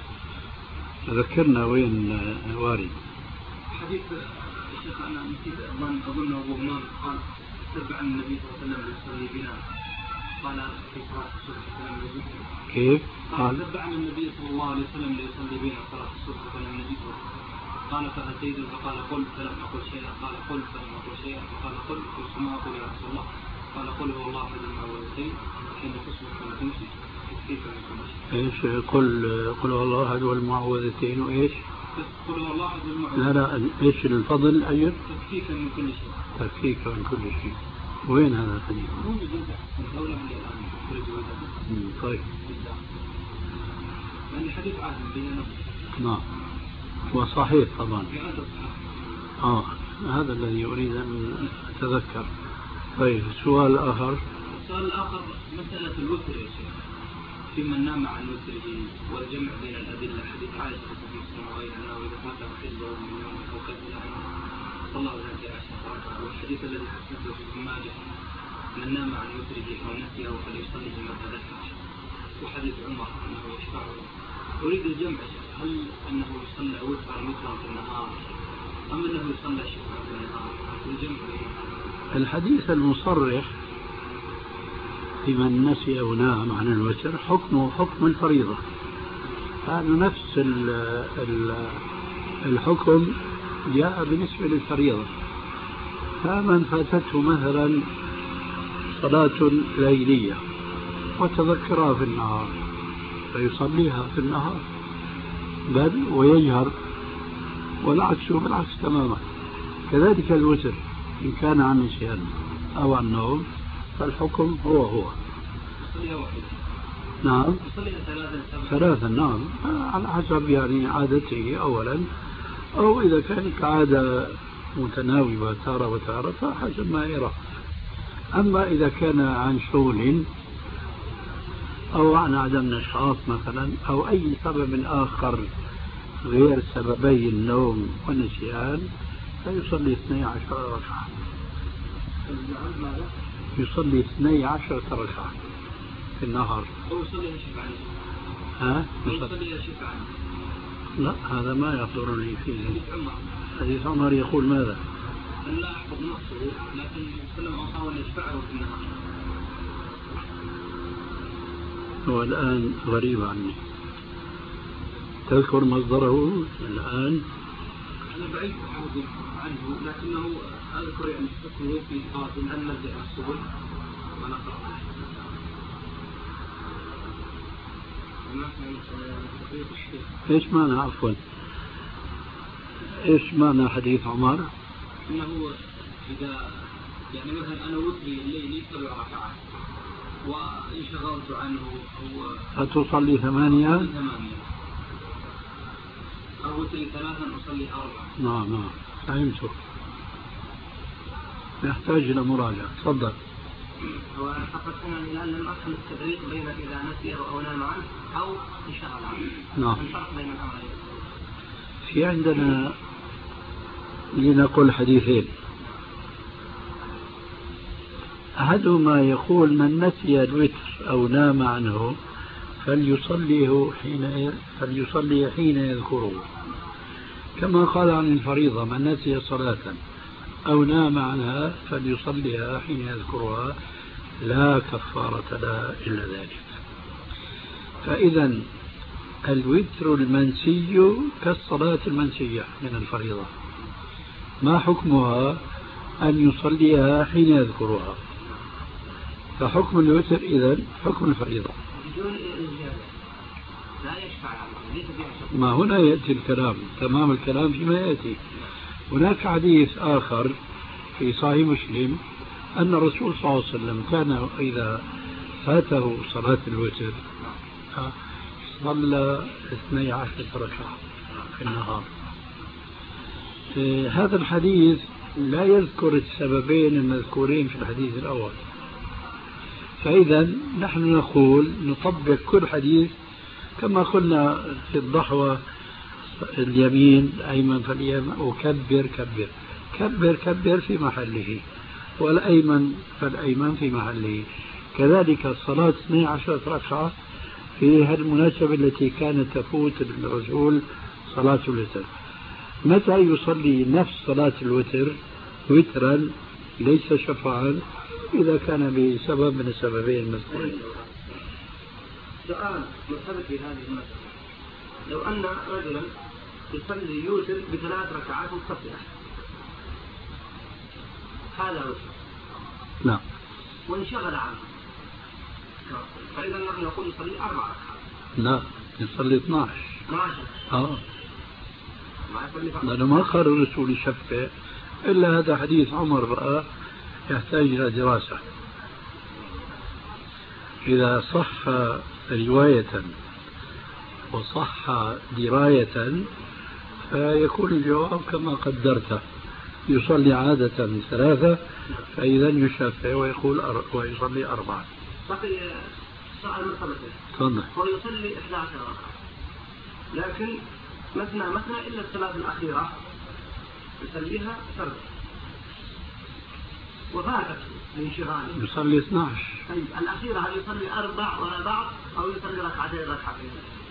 ذكرنا وين وارد؟ حديث الشيخ أنا نسيت أظن أظن أبو همام قال تبع النبي صلى الله عليه وسلم يصلي بنا قال في صلاة الصبح فلم يجد. كيف؟ قال تبع النبي صلى الله عليه وسلم ليصلي بنا صلاة الصبح فلم نجد. قال فأتيت فقال قل فلم أقل شيئا قال قل فلم أقل شيئا فقال قل قلت ما أقول يا رسول الله قال قل هو الله أحد المعوذتين حين تصبح ولا تمسي تكفيك من كل شيء. ايش قل قل هو الله أحد والمعوذتين وإيش؟ قل هو الله أحد والمعوذتين. لا لا ايش الفضل أيضا؟ تكفيك من كل شيء. تكفيك من كل شيء. وين هذا الحديث؟ موجود جدا الدولة اللي الآن في الجوازات. طيب. لأن الحديث عادل بين نفسه. نعم. وصحيح طبعا. آه هذا الذي أريد أن أتذكر. طيب السؤال الآخر. السؤال الآخر مسألة الوتر يا شيخ في من نام عن وتره والجمع بين الأدلة حديث عائشة رضي الله عنها أنه إذا مات حزبه من يوم أو كذا صلى الله عليه وسلم والحديث الذي حسنته في ابن ماجه من نام عن وتره أو نسيه فليصلي ما تذكر وحديث عمر أنه يشفعه. أريد الجمع هل أنه يصلى وترا وترا في النهار أم أنه يصلى شفعا في النهار الجمع بين الحديث المصرح في من نسي أو نام عن الوتر حكمه حكم الفريضة. هذا نفس ال ال الحكم جاء بالنسبة للفريضة. فمن فاتته مثلا صلاة ليلية وتذكرها في النهار فيصليها في النهار بل ويجهر والعكس بالعكس تماما. كذلك الوتر إن كان عن نسيان أو عن نوم فالحكم هو هو. نعم ثلاثا نعم على حسب يعني عادته أولا أو إذا كانت عادة متناوبة تارة وتارة فحسب ما يرى. أما إذا كان عن شغل أو عن عدم نشاط مثلا أو أي سبب آخر غير سببي النوم والنسيان فيصلي اثني عشر ركعة. يصلي اثني عشر ركعة في النهار. أو يصلي شفعا. ها؟ يصلي شفعا. لا هذا ما يحضرني فيه. حديث عمر يقول ماذا؟ لا أحفظ نصه لكن يسلم أصحابه يشفعه في النهار. هو الآن غريب عني. تذكر مصدره الآن؟ أنا بعيد عنه لكنه أذكر يعني حكمه في قاضي أن نرجع السبل ونقرأ. إيش معنى عفوا؟ إيش معنى حديث عمر؟ إنه إذا يعني مثلا أنا وتري الليلي سبع ركعات وانشغلت عنه أو فتصلي ثمانية؟ ثمانية أو وتري ثلاثا أصلي أربعة. نعم نعم فهمت. يحتاج إلى مراجعة. تفضل. هو أنا فقط أنا الآن لم أفهم التفريق بين إذا نسي أو نام عنه أو انشغل عنه. نعم. الفرق بين الأمرين. في عندنا لنقول حديثين. أحدهما يقول من نسي الوتر أو نام عنه فليصليه حين فليصلي حين يذكره كما قال عن الفريضة من نسي صلاة أو نام عنها فليصليها حين يذكرها لا كفارة لها إلا ذلك. فإذا الوتر المنسي كالصلاة المنسية من الفريضة، ما حكمها؟ أن يصليها حين يذكرها، فحكم الوتر إذن حكم الفريضة. ما هنا يأتي الكلام، تمام الكلام فيما يأتي. هناك حديث آخر في صحيح مسلم أن الرسول صلى الله عليه وسلم كان إذا فاته صلاة الوتر صلى اثني عشر ركعة في النهار. هذا الحديث لا يذكر السببين المذكورين في الحديث الأول، فإذا نحن نقول نطبق كل حديث كما قلنا في الضحوة، اليمين الأيمن فاليمين، وكبر كبر كبر كبر في محله، والأيمن فالأيمن في محله. كذلك الصلاة اثني عشر ركعة في هذه المناسبة التي كانت تفوت الرسول صلاة الوتر. متى يصلي نفس صلاة الوتر وترا ليس شفعا إذا كان بسبب من السببين المذكورين. سؤال مرتبط بهذه المسألة، لو أن رجلا يصلي يوتر بثلاث ركعات متصلة، هذا وتر. نعم. وانشغل عنه، فإذا نحن نقول يصلي أربع ركعات. لا، يصلي اثني عشر. اثني عشر. اه. لأنه ما قال الرسول يشفع إلا هذا حديث عمر بقى يحتاج إلى دراسة. إذا صح رواية وصح دراية فيكون الجواب كما قدرته، يصلي عادة ثلاثة، فإذا يشفع ويقول أر... ويصلي أربعة. بقي سؤال مرتبط. تفضل. هو يصلي إحدى عشر ركعة، لكن مثنى مثنى إلا الثلاث الأخيرة يصليها فرد وفاتت لانشغاله. يصلي اثني عشر. طيب الأخيرة هل يصلي أربع ولا بعض أو يصلي ركعتين ركعتين؟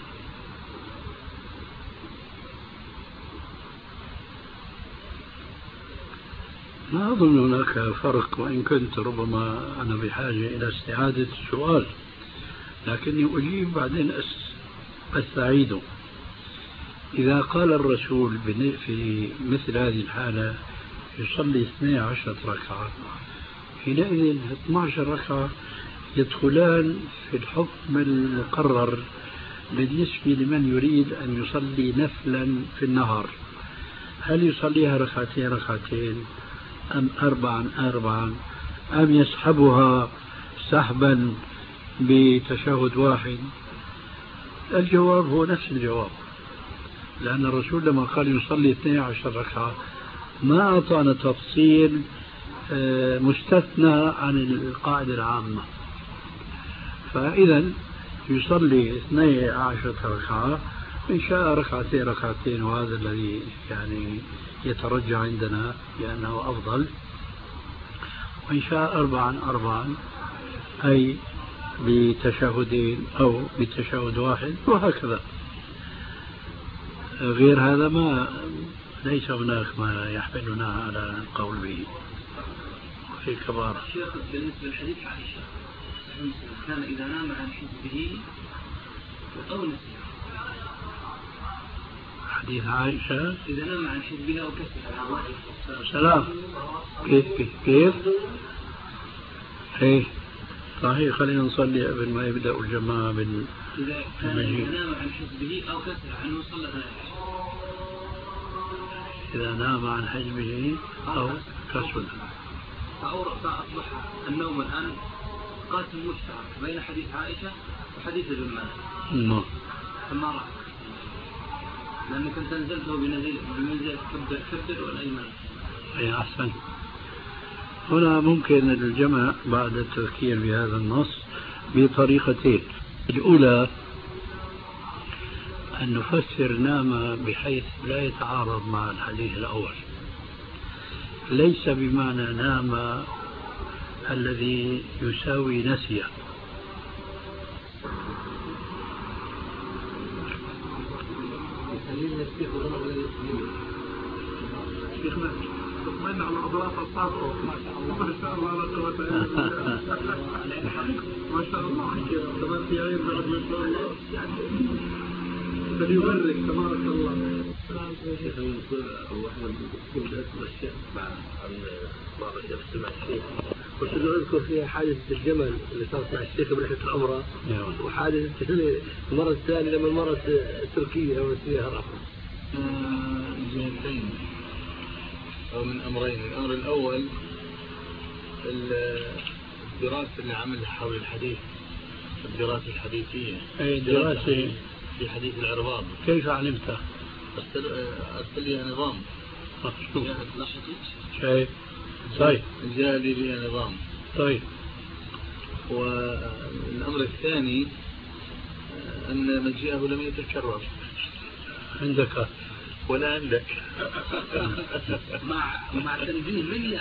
لا أظن هناك فرق، وإن كنت ربما أنا بحاجة إلى استعادة السؤال، لكني أجيب بعدين أستعيده. إذا قال الرسول في مثل هذه الحالة يصلي اثني عشر ركعة، حينئذ اثني عشر ركعة يدخلان في الحكم المقرر بالنسبة لمن يريد أن يصلي نفلا في النهار. هل يصليها ركعتين ركعتين أم أربعا أربعا أم يسحبها سحبا بتشهد واحد؟ الجواب هو نفس الجواب، لأن الرسول لما قال يصلي اثني عشر ركعة ما أعطانا تفصيل مستثنى عن القاعدة العامة. فإذا يصلي اثني عشر ركعة، إن شاء ركعتين ركعتين، وهذا الذي يعني يترجع عندنا لأنه أفضل، وإن شاء أربعا أربعا أي بتشهدين أو بتشهد واحد، وهكذا. غير هذا ما ليس هناك ما يحملنا على القول به في كبار. شيخ بالنسبة للحديث عائشة كان إذا نام عن حزبه أو نسي. حديث عائشة إذا نام عن حزبه أو كسر. سلام. كيف كيف كيف؟ إيه صحيح. خلينا نصلي قبل ما يبدأ الجماعة بال. إذا كان نام عن حزبه أو كسر عنه صلى الله. إذا نام عن حزبه أو كسر. فأصبح النوم الآن قاسم مشترك بين حديث عائشة وحديث ابن مالك. نعم. فما رأيك؟ لأنك أنت نزلته بنزيل بمنزل كبر كبر والأيمن. أي أحسن. هنا ممكن الجمع بعد التذكير بهذا النص بطريقتين. الأولى أن نفسر نام بحيث لا يتعارض مع الحديث الأول، ليس بمعنى نام الذي يساوي نسيه. شيخنا اطمئن على اضراف الطاقه ما شاء الله ما شاء الله لا قوه الا بالله ما شاء الله حكي تمام في عين بعد ما شاء الله فليبرك تبارك الله. أبو أحمد كنت أذكر الشيخ مع بعض الشيخ سمع الشيخ كنت أذكر فيها حادثة الجمل اللي صارت مع الشيخ برحلة العمرة وحادثة المرة الثانية لما مرت تركيا أو سياها رأسا. جهتين أو من أمرين. الأمر الأول الدراسة اللي عملها حول الحديث، الدراسة الحديثية. أي دراسة في حديث العرباض. كيف علمتها؟ أرسل لي نظام. شايف؟ طيب. جاء لي بها نظام. طيب. والأمر الثاني أن مجيئه لم يتكرر. عندك ولا عندك. مع مع تنبيه مني.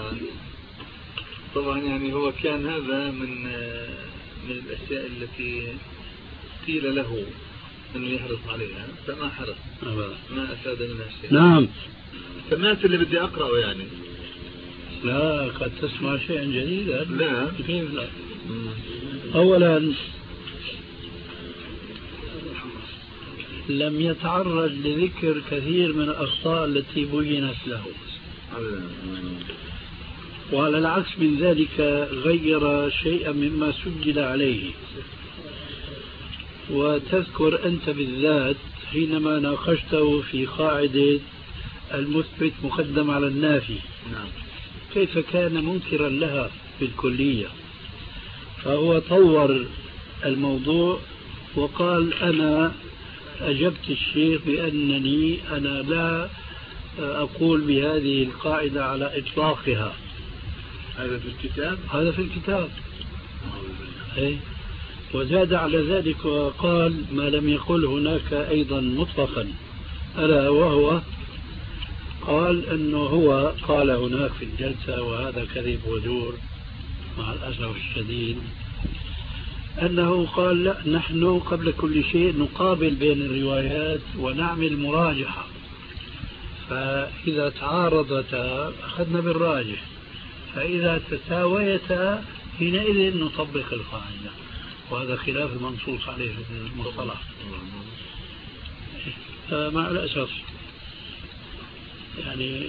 طبعا يعني هو كان هذا من من الأشياء التي قيل له أنه يحرص عليها فما حرص. ما أفاد منها شيء. نعم. سمعت اللي بدي أقرأه يعني. لا قد تسمع شيئا جديدا. لا كيف لا؟ أولا لم يتعرض لذكر كثير من الأخطاء التي بينت له، وعلى العكس من ذلك غير شيئا مما سجل عليه. وتذكر أنت بالذات حينما ناقشته في قاعدة المثبت مقدم على النافي كيف كان منكرا لها في الكلية، فهو طور الموضوع وقال أنا أجبت الشيخ بأنني أنا لا أقول بهذه القاعدة على إطلاقها. هذا في الكتاب؟ هذا في الكتاب. أي. وزاد على ذلك وقال ما لم يقل هناك أيضا مطلقا، ألا وهو قال أنه هو قال هناك في الجلسة وهذا كذب ودور مع الأسف الشديد أنه قال لا نحن قبل كل شيء نقابل بين الروايات ونعمل مراجحة، فإذا تعارضتا أخذنا بالراجح، فإذا تساويتا حينئذ نطبق القاعدة، وهذا خلاف المنصوص عليه في المصطلح. مع الأسف يعني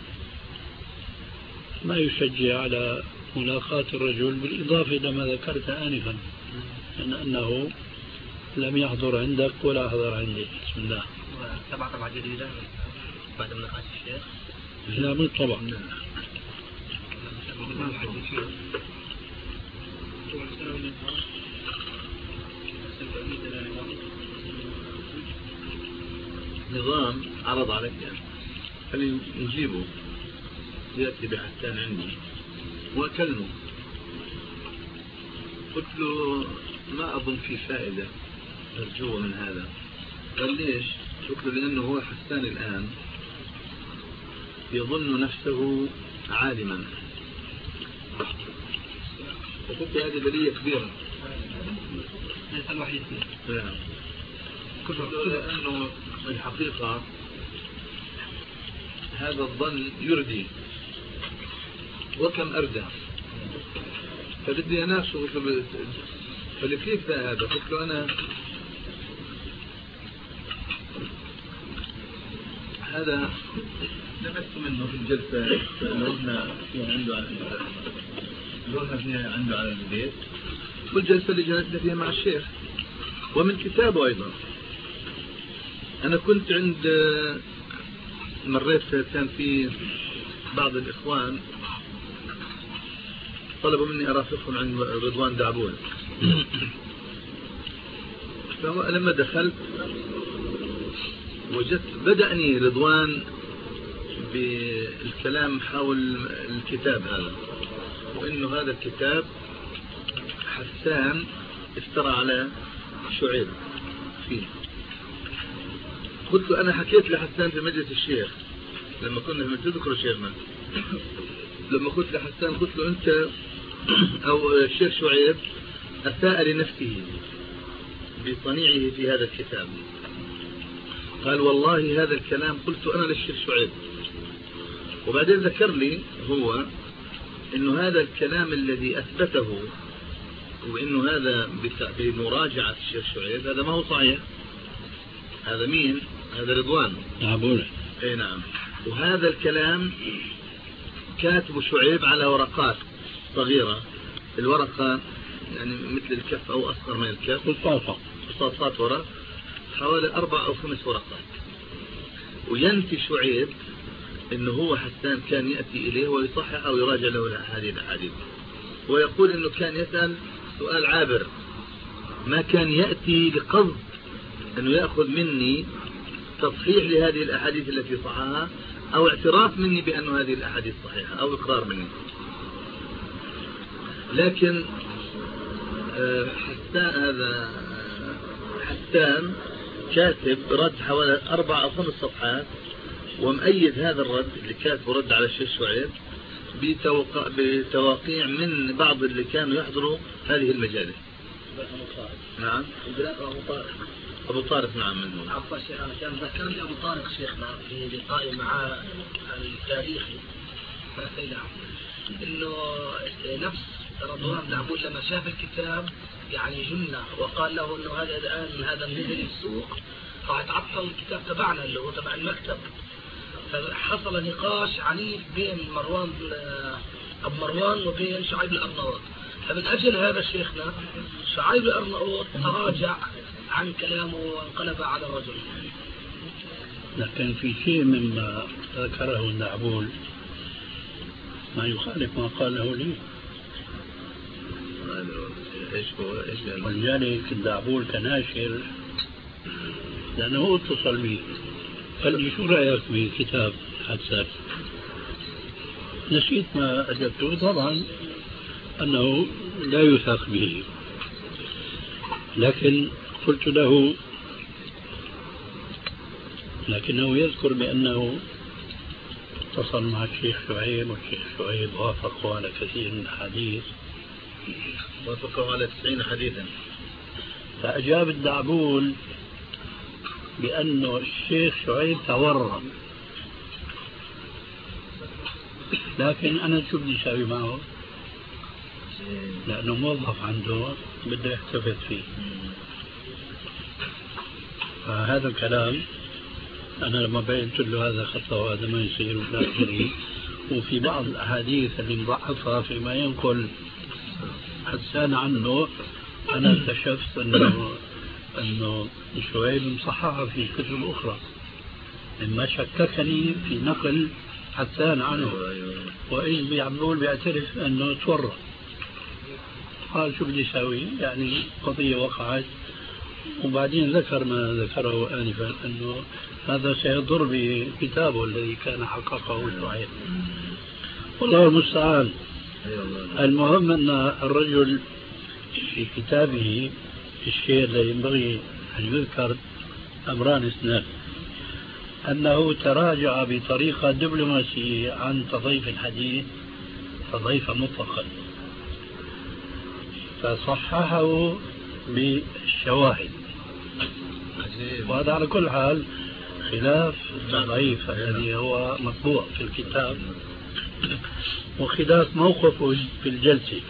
ما يشجع على ملاقاة الرجل، بالإضافة إلى ما ذكرت آنفا أن أنه لم يحضر عندك ولا حضر عندي. بسم الله. تبع طبعا جديدة بعد مناقشة الشيخ؟ لا من طبع. نظام عرض عليك خلي نجيبه يأتي بحثان عندي وأكلمه، قلت له ما أظن في فائدة أرجوه من هذا. قال ليش؟ قلت له لأنه هو حسان الآن يظن نفسه عالما، وقلت هذه بلية كبيرة ليس الوحيد. نعم. قلت له لأنه الحقيقة هذا الظن يردي وكم أردى، فبدي أنافسه. قلت له قال لي كيف هذا؟ قلت له أنا هذا لبست منه في الجلسة اللي رحنا فيها عنده على اللي رحنا فيها عنده على البيت، والجلسة اللي جلسنا فيها مع الشيخ، ومن كتابه أيضا. أنا كنت عند مريت كان في بعض الإخوان طلبوا مني أرافقهم عند رضوان دعبون فلما دخلت وجدت بدأني رضوان بالكلام حول الكتاب هذا، وإنه هذا الكتاب حسان افترى على شعيب فيه. قلت له أنا حكيت لحسان في مجلس الشيخ لما كنا في تذكر شيخنا، لما قلت لحسان قلت له أنت أو الشيخ شعيب أساء لنفسه بصنيعه في هذا الكتاب. قال والله هذا الكلام قلت أنا للشيخ شعيب، وبعدين ذكر لي هو إنه هذا الكلام الذي أثبته وإنه هذا بمراجعة الشيخ شعيب هذا ما هو صحيح، هذا مين؟ هذا رضوان نعبوله. اي نعم. وهذا الكلام كاتب شعيب على ورقات صغيرة، الورقة يعني مثل الكف أو أصغر من الكف، قصاصة قصاصات ورق حوالي أربع أو خمس ورقات. وينفي شعيب إنه هو حسان كان يأتي إليه ويصحح أو يراجع له هذه الأحاديث، ويقول إنه كان يسأل سؤال عابر، ما كان يأتي لقصد أنه يأخذ مني تصحيح لهذه الأحاديث التي صححها أو اعتراف مني بأن هذه الأحاديث صحيحة أو إقرار مني. لكن حسان هذا حسان كاتب رد حوالي أربع أو خمس صفحات، ومؤيد هذا الرد اللي كاتبه رد على الشيخ شعيب بتوقيع من بعض اللي كانوا يحضروا هذه المجالس. نعم. أبو طارق. أبو طارق نعم منه. عفوا شيخ، أنا كان ذكرني أبو طارق شيخنا في لقائي مع التاريخي إنه نفس رضوان بن عبود لما شاف الكتاب يعني جنة، وقال له إنه هذا الآن هذا نزل السوق راح يتعطل الكتاب تبعنا اللي هو تبع المكتب. فحصل نقاش عنيف بين مروان أبو مروان وبين شعيب الأرناؤوط، فمن أجل هذا شيخنا شعيب الأرناؤوط تراجع عن كلامه وانقلب على الرجل. لكن في شيء مما ذكره النعبول ما يخالف ما قاله لي، ولذلك النعبول كناشر لأنه هو اتصل بي قال لي شو رأيك بكتاب حسان؟ نسيت ما أجبته، طبعا أنه لا يثق به، لكن قلت له لكنه يذكر بأنه اتصل مع الشيخ شعيب، والشيخ شعيب وافقه على كثير من الحديث، وافقه على تسعين حديثا. فأجاب الدعبول بأنه الشيخ شعيب تورط، لكن أنا شو بدي أسوي معه؟ لأنه موظف عنده بده يحتفظ فيه. فهذا الكلام أنا لما بينت له هذا خطأ وهذا ما يصير وفي وفي بعض الأحاديث اللي مضعفها فيما ينقل حسان عنه، أنا اكتشفت أنه أنه شعيب مصححة في كتب أخرى مما شككني في نقل حسان عنه، وإذ بيعملون بيعترف أنه تورط. قال شو بدي أسوي؟ يعني قضية وقعت، وبعدين ذكر ما ذكره آنفا أنه هذا سيضر بكتابه الذي كان حققه شعيب. والله المستعان. المهم أن الرجل في كتابه الشيء الذي ينبغي أن يذكر أمران اثنان: أنه تراجع بطريقة دبلوماسية عن تضعيف الحديث تضعيفا مطلقا، فصححه بالشواهد، وهذا على كل حال خلاف التضعيف الذي هو مطبوع في الكتاب، وخلاف موقفه في الجلسة.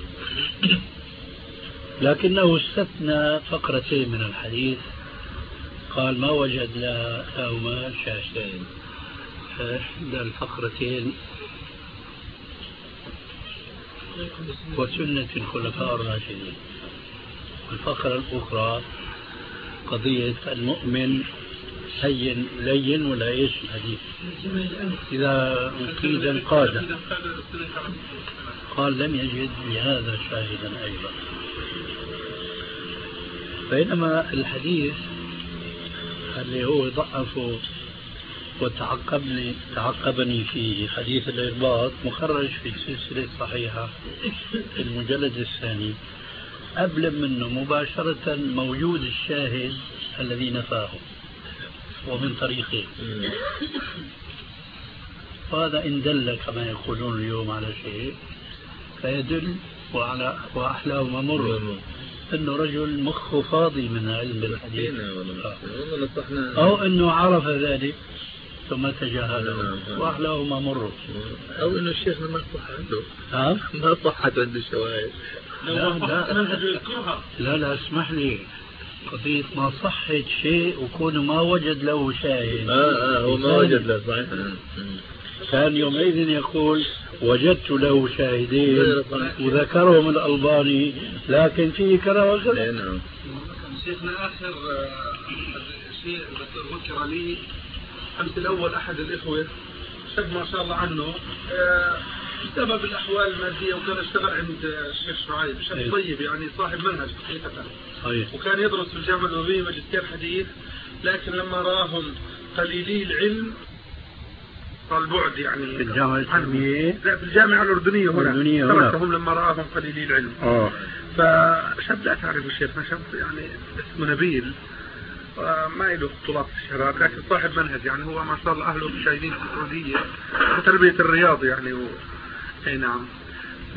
لكنه استثنى فقرتين من الحديث، قال ما وجد لهما شاشتين. إحدى الفقرتين وسنة الخلفاء الراشدين، الفقرة الأخرى قضية المؤمن هين لين ولا ايش الحديث إذا قيد انقاد. قال لم يجد لهذا شاهدا أيضا. بينما الحديث اللي هو ضعفه وتعقبني تعقبني في حديث الإرباط مخرج في السلسلة الصحيحة في المجلد الثاني، قبل منه مباشرة موجود الشاهد الذي نفاه ومن طريقه. وهذا إن دل كما يقولون اليوم على شيء فيدل وعلى وأحلاه ممر أنه رجل مخه فاضي من علم الحديث، أو أنه عرف ذلك ثم تجاهله وأحلاه ممر، أو أنه الشيخ ما صح عنده ها؟ ما صحت عنده الشواهد. لا لا, لا لا اسمح لي، قضية ما صحت شيء وكون ما وجد له شاهد. اه اه هو ما وجد له صحيح. كان يومئذ يقول وجدت له شاهدين وذكرهم الألباني لكن فيه كذا وكذا. نعم. شيخنا آخر شيء ذكر لي أمس الأول أحد الإخوة شاب ما شاء الله عنه بسبب الأحوال المادية وكان اشتغل عند الشيخ شعيب، شاب طيب يعني صاحب منهج حقيقة. صحيح. وكان يدرس في الجامعة الأموية ماجستير حديث، لكن لما راهم قليلي العلم البعد يعني في الجامعة الإسلامية، لا في الجامعة الأردنية هنا تركهم لما راهم قليلي العلم. اه فشاب لا تعرف شيخنا، شاب يعني اسمه نبيل ما له بطولات الشباب، لكن صاحب منهج يعني هو ما شاء الله أهله شايلين في السعودية وتربية الرياض يعني و... اي نعم. ف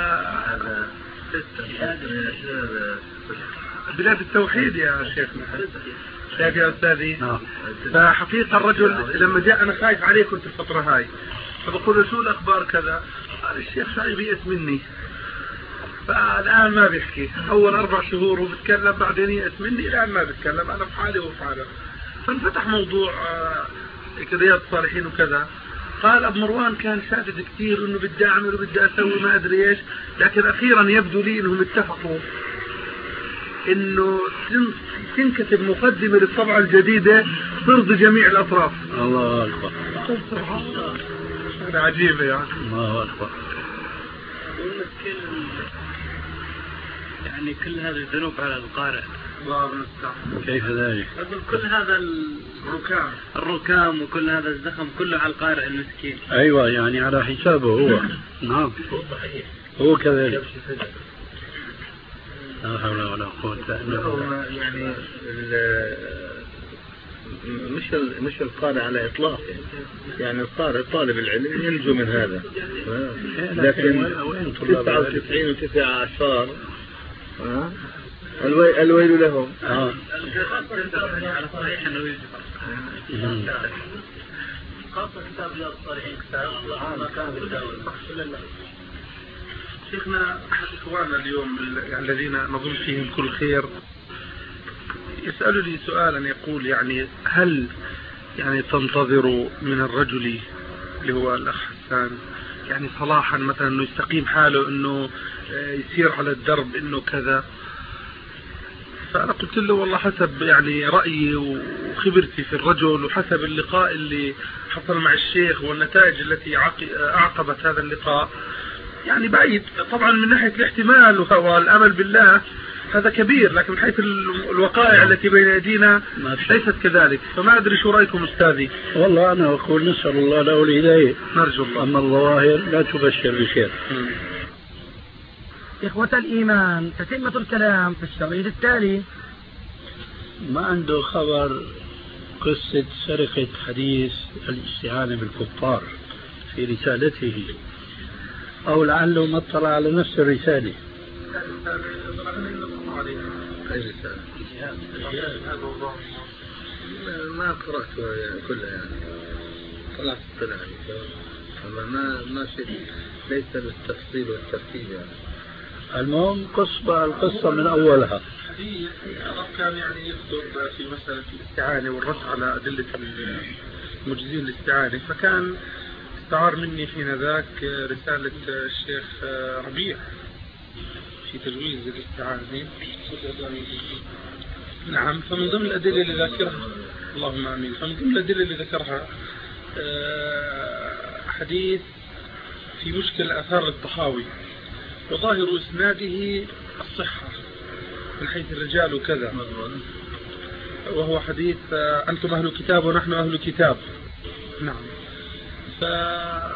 بلاد التوحيد يا شيخنا. شايف يا أستاذي؟ فحقيقة الرجل لما جاء أنا خايف عليه كنت الفترة هاي، فبقول له شو الأخبار كذا، قال الشيخ شايب يئس مني. فالآن ما بيحكي، أول أربع شهور هو بيتكلم بعدين يئس مني، الآن ما بيتكلم، أنا في حالي وفي حاله. فانفتح موضوع رياض الصالحين وكذا. قال أبو مروان كان شادد كثير إنه بدي أعمل وبدي أسوي ما أدري إيش، لكن أخيرا يبدو لي إنهم اتفقوا إنه تنكتب مقدمة للطبعة الجديدة ترضي جميع الأطراف. الله أكبر. سبحان الله. هذا عجيبة يعني. الله أكبر. يعني كل هذه الذنوب على القارئ. الله المستعان. كيف ذلك؟ أقول كل هذا الركام الركام وكل هذا الزخم كله على القارئ المسكين. أيوة يعني على حسابه هو. نعم. هو كذلك. لا حول ولا قوة إلا بالله. يعني مش مش القارئ على إطلاق يعني القارئ طالب العلم ينجو من هذا، لكن تسعة وتسعين وتسعة عشر الويل لهم. آه. على صحيح أنه يجب. خاصة كتاب رياض الصالحين كتاب ما كان بالدولة. شيخنا أحد إخواننا اليوم الذين نظن فيهم كل خير يسأل لي سؤالا يقول يعني هل يعني تنتظر من الرجل اللي هو الأخ حسان يعني صلاحا مثلا أنه يستقيم حاله، أنه يسير على الدرب، أنه كذا؟ فأنا قلت له والله حسب يعني رأيي وخبرتي في الرجل وحسب اللقاء اللي حصل مع الشيخ والنتائج التي أعقبت هذا اللقاء يعني بعيد طبعا من ناحية الاحتمال والأمل بالله هذا كبير، لكن من حيث الوقائع التي بين أيدينا ليست كذلك. فما أدري شو رأيكم أستاذي؟ والله أنا أقول نسأل الله له الهداية، نرجو الله. أما الظواهر لا تبشر بخير. إخوة الإيمان، تتمة الكلام في الشريط التالي. ما عنده خبر قصة سرقة حديث الاستعانة بالكفار في رسالته، أو لعله ما اطلع على نفس الرسالة. ما قرأتها يعني كلها يعني طلعت طلع يعني ما ما شيء ليس بالتفصيل والترتيب يعني. المهم قصة القصة من أولها. كان يعني يكتب في مسألة الاستعانة والرد على أدلة المجزين الاستعانة، فكان استعار مني حين ذاك رسالة الشيخ ربيع في تجويز الاستعانة. نعم. فمن ضمن الأدلة اللي ذكرها اللهم آمين فمن ضمن الأدلة اللي ذكرها حديث في مشكل آثار الطحاوي وظاهر إسناده الصحة من حيث الرجال وكذا، وهو حديث أنتم أهل كتاب ونحن أهل كتاب. نعم. فالشيخ